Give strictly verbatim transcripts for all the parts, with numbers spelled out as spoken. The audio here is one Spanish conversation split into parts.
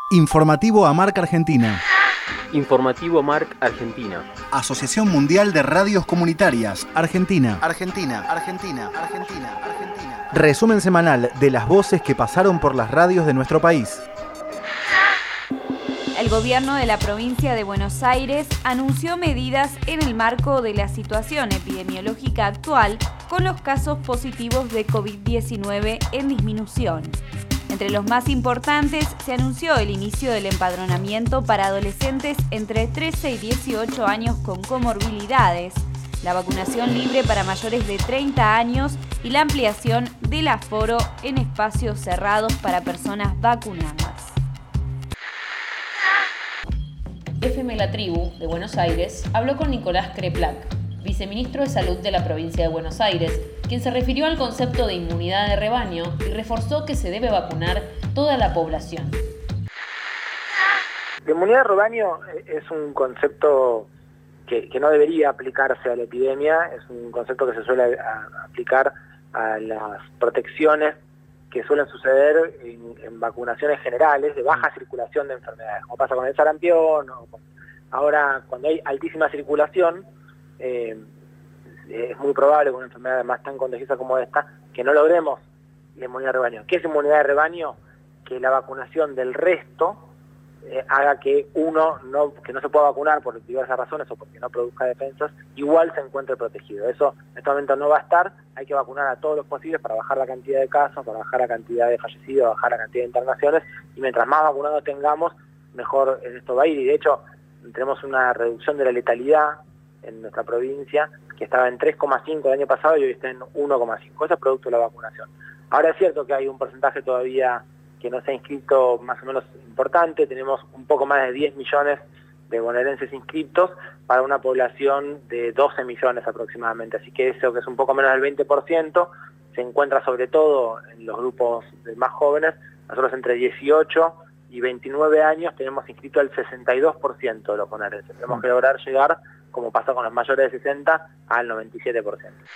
Informativo AMARC Argentina. Informativo AMARC Argentina. Asociación Mundial de Radios Comunitarias. Argentina. Argentina. Argentina. Argentina. Argentina. Resumen semanal de las voces que pasaron por las radios de nuestro país. El gobierno de la provincia de Buenos Aires anunció medidas en el marco de la situación epidemiológica actual con los casos positivos de covid diecinueve en disminución. Entre los más importantes se anunció el inicio del empadronamiento para adolescentes entre trece y dieciocho años con comorbilidades, la vacunación libre para mayores de treinta años y la ampliación del aforo en espacios cerrados para personas vacunadas. F M La Tribu, de Buenos Aires, habló con Nicolás Kreplak, viceministro de Salud de la provincia de Buenos Aires, quien se refirió al concepto de inmunidad de rebaño y reforzó que se debe vacunar toda la población. La inmunidad de rebaño es un concepto que, que no debería aplicarse a la epidemia, es un concepto que se suele a, aplicar a las protecciones que suelen suceder en, en vacunaciones generales de baja circulación de enfermedades, como pasa con el sarampión, o con, ahora cuando hay altísima circulación, eh, es muy probable con una enfermedad más tan contagiosa como esta, que no logremos la inmunidad de rebaño. ¿Qué es inmunidad de rebaño? Que la vacunación del resto eh, haga que uno no, que no se pueda vacunar por diversas razones o porque no produzca defensas, igual se encuentre protegido. Eso en este momento no va a estar, hay que vacunar a todos los posibles para bajar la cantidad de casos, para bajar la cantidad de fallecidos, bajar la cantidad de internaciones, y mientras más vacunados tengamos, mejor en esto va a ir. Y de hecho, tenemos una reducción de la letalidad en nuestra provincia, que estaba en tres coma cinco el año pasado y hoy está en uno coma cinco. Eso es producto de la vacunación. Ahora es cierto que hay un porcentaje todavía que no se ha inscrito más o menos importante. Tenemos un poco más de diez millones de bonaerenses inscriptos para una población de doce millones aproximadamente. Así que eso, que es un poco menos del veinte por ciento, se encuentra sobre todo en los grupos de más jóvenes. Nosotros entre dieciocho y veintinueve años tenemos inscrito el sesenta y dos por ciento de los bonaerenses. Tenemos que lograr llegar, como pasa con los mayores de sesenta, al noventa y siete por ciento.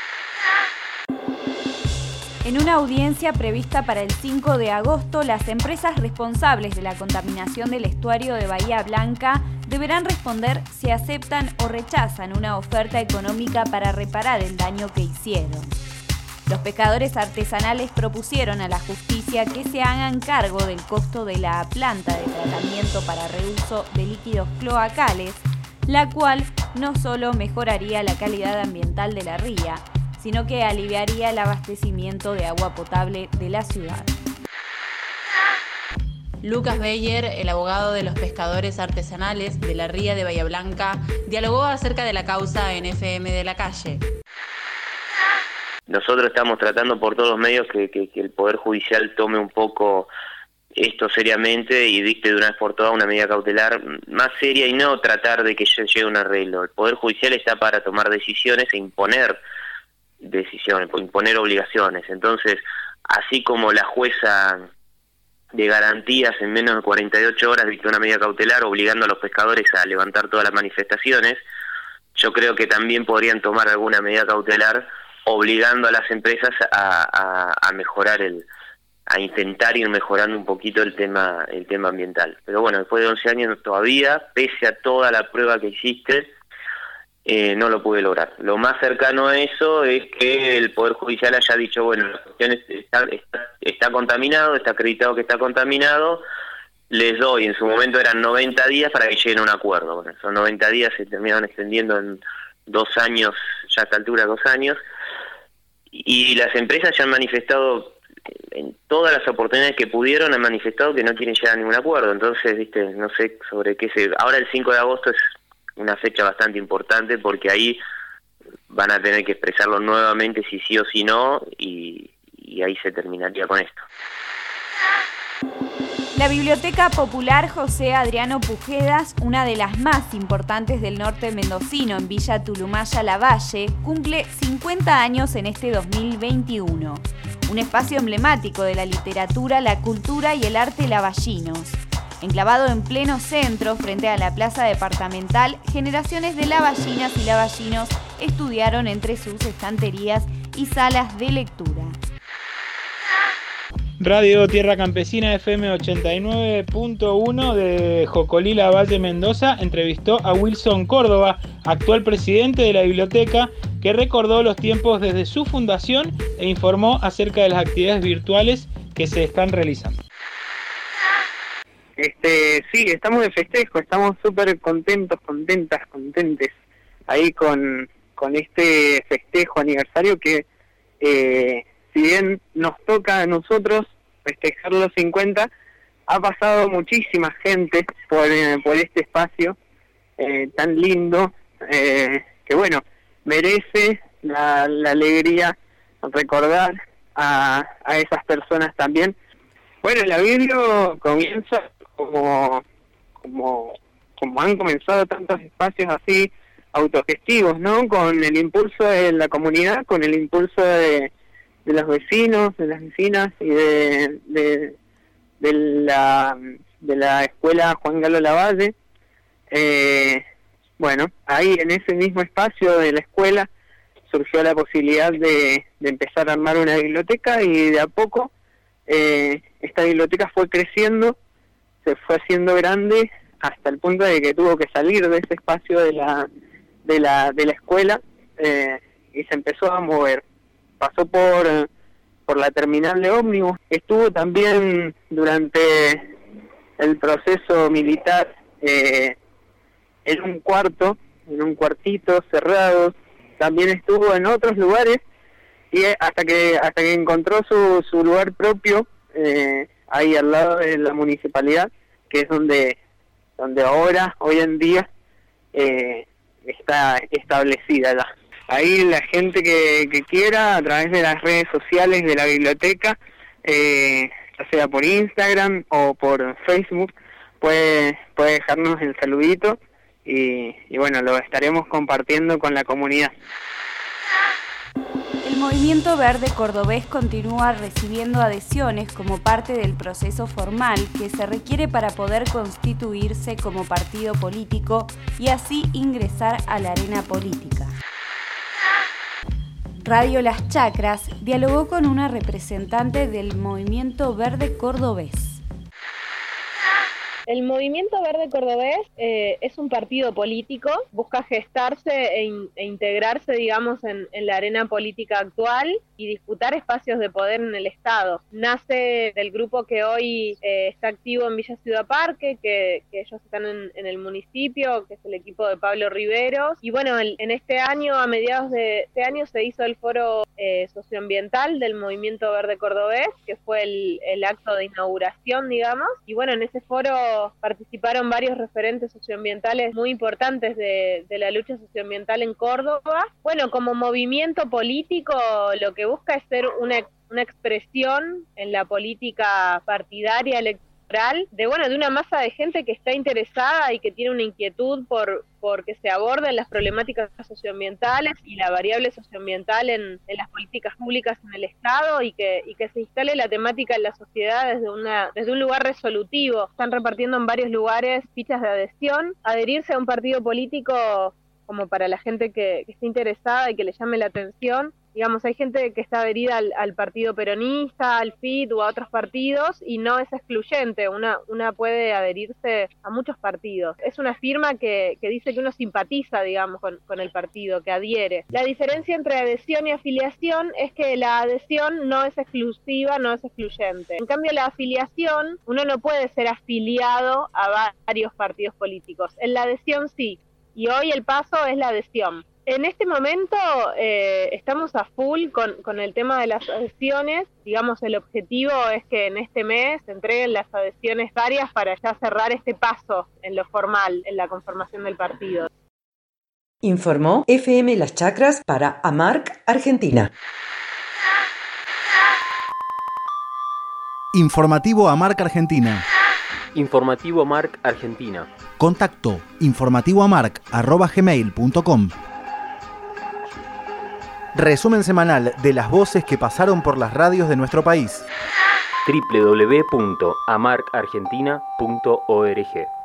En una audiencia prevista para el cinco de agosto, las empresas responsables de la contaminación del estuario de Bahía Blanca deberán responder si aceptan o rechazan una oferta económica para reparar el daño que hicieron. Los pescadores artesanales propusieron a la justicia que se hagan cargo del costo de la planta de tratamiento para reuso de líquidos cloacales, la cual no solo mejoraría la calidad ambiental de la ría, sino que aliviaría el abastecimiento de agua potable de la ciudad. Lucas Beyer, el abogado de los pescadores artesanales de la ría de Bahía Blanca, dialogó acerca de la causa en F M de la Calle. Nosotros estamos tratando por todos los medios que, que, que el Poder Judicial tome un poco esto seriamente y dicte de una vez por todas una medida cautelar más seria y no tratar de que llegue a un arreglo. El Poder Judicial está para tomar decisiones e imponer decisiones, imponer obligaciones. Entonces, así como la jueza de garantías en menos de cuarenta y ocho horas dictó una medida cautelar obligando a los pescadores a levantar todas las manifestaciones, yo creo que también podrían tomar alguna medida cautelar obligando a las empresas a, a, a mejorar el, a intentar ir mejorando un poquito el tema, el tema ambiental. Pero bueno, después de once años todavía, pese a toda la prueba que existe, eh, no lo pude lograr. Lo más cercano a eso es que el Poder Judicial haya dicho, bueno, la cuestión está, está, está contaminado, está acreditado que está contaminado, les doy, en su momento eran noventa días para que lleguen a un acuerdo. Bueno, esos noventa días se terminaron extendiendo en dos años, ya a esta altura dos años, y las empresas ya han manifestado, en todas las oportunidades que pudieron, han manifestado que no quieren llegar a ningún acuerdo. Entonces, viste, no sé sobre qué se... Ahora el cinco de agosto es una fecha bastante importante porque ahí van a tener que expresarlo nuevamente si sí o si no, y, y ahí se terminaría con esto. La Biblioteca Popular José Adriano Pujedas, una de las más importantes del norte mendocino en Villa Tulumaya Lavalle, cumple cincuenta años en este dos mil veintiuno. Un espacio emblemático de la literatura, la cultura y el arte lavallinos. Enclavado en pleno centro, frente a la plaza departamental, generaciones de lavallinas y lavallinos estudiaron entre sus estanterías y salas de lectura. Radio Tierra Campesina F M ochenta y nueve punto uno de Jocolila, Valle, Mendoza, entrevistó a Wilson Córdoba, actual presidente de la biblioteca, que recordó los tiempos desde su fundación e informó acerca de las actividades virtuales que se están realizando. Este, sí, estamos de festejo, estamos súper contentos, contentas, contentes ahí con, con este festejo aniversario que, eh, si bien nos toca a nosotros festejar los cincuenta, ha pasado muchísima gente por, eh, por este espacio eh, tan lindo, eh, que bueno, merece la, la alegría recordar a, a esas personas también. Bueno, la Biblio comienza como, como, como han comenzado tantos espacios así autogestivos, ¿no? Con el impulso de la comunidad, con el impulso de, de los vecinos, de las vecinas y de, de, de la de la escuela Juan Galo Lavalle. Eh, bueno, ahí en ese mismo espacio de la escuela surgió la posibilidad de, de empezar a armar una biblioteca, y de a poco eh, esta biblioteca fue creciendo, se fue haciendo grande hasta el punto de que tuvo que salir de ese espacio de la de la de la escuela eh, y se empezó a mover. Pasó por por la terminal de ómnibus, estuvo también durante el proceso militar eh, en un cuarto, en un cuartito cerrado, también estuvo en otros lugares, y hasta que hasta que encontró su, su lugar propio eh, ahí al lado de la municipalidad, que es donde donde ahora, hoy en día, eh, está establecida ya. Ahí la gente que, que quiera, a través de las redes sociales de la biblioteca, eh, ya sea por Instagram o por Facebook, puede, puede dejarnos el saludito y, y bueno, lo estaremos compartiendo con la comunidad. El Movimiento Verde Cordobés continúa recibiendo adhesiones como parte del proceso formal que se requiere para poder constituirse como partido político y así ingresar a la arena política. Radio Las Chacras dialogó con una representante del Movimiento Verde Cordobés. El Movimiento Verde Cordobés eh, es un partido político, busca gestarse e, in, e integrarse, digamos, en, en la arena política actual y disputar espacios de poder en el Estado. Nace del grupo que hoy eh, está activo en Villa Ciudad Parque, que, que ellos están en, en el municipio, que es el equipo de Pablo Riveros. Y bueno, el, en este año, a mediados de este año, se hizo el foro eh, socioambiental del Movimiento Verde Cordobés, que fue el, el acto de inauguración, digamos. Y bueno, en ese foro participaron varios referentes socioambientales muy importantes de, de la lucha socioambiental en Córdoba. Bueno, como movimiento político lo que busca es ser una, una expresión en la política partidaria electoral de, bueno, de una masa de gente que está interesada y que tiene una inquietud por, por que se aborden las problemáticas socioambientales y la variable socioambiental en, en las políticas públicas en el Estado, y que, y que se instale la temática en la sociedad desde, una, desde un lugar resolutivo. Están repartiendo en varios lugares fichas de adhesión. Adherirse a un partido político, como para la gente que, que esté interesada y que le llame la atención. Digamos, hay gente que está adherida al, al partido peronista, al F I T o a otros partidos, y no es excluyente, una, una puede adherirse a muchos partidos. Es una firma que, que dice que uno simpatiza, digamos, con, con el partido, que adhiere. La diferencia entre adhesión y afiliación es que la adhesión no es exclusiva, no es excluyente. En cambio, la afiliación, uno no puede ser afiliado a varios partidos políticos. En la adhesión sí, y hoy el paso es la adhesión. En este momento eh, estamos a full con, con el tema de las adhesiones. Digamos, el objetivo es que en este mes se entreguen las adhesiones varias para ya cerrar este paso en lo formal, en la conformación del partido. Informó F M Las Chacras para AMARC Argentina. Informativo AMARC Argentina. Informativo AMARC Argentina. Contacto informativoamarc arroba gmail punto com. Resumen semanal de las voces que pasaron por las radios de nuestro país. doble u doble u doble u punto amarc argentina punto org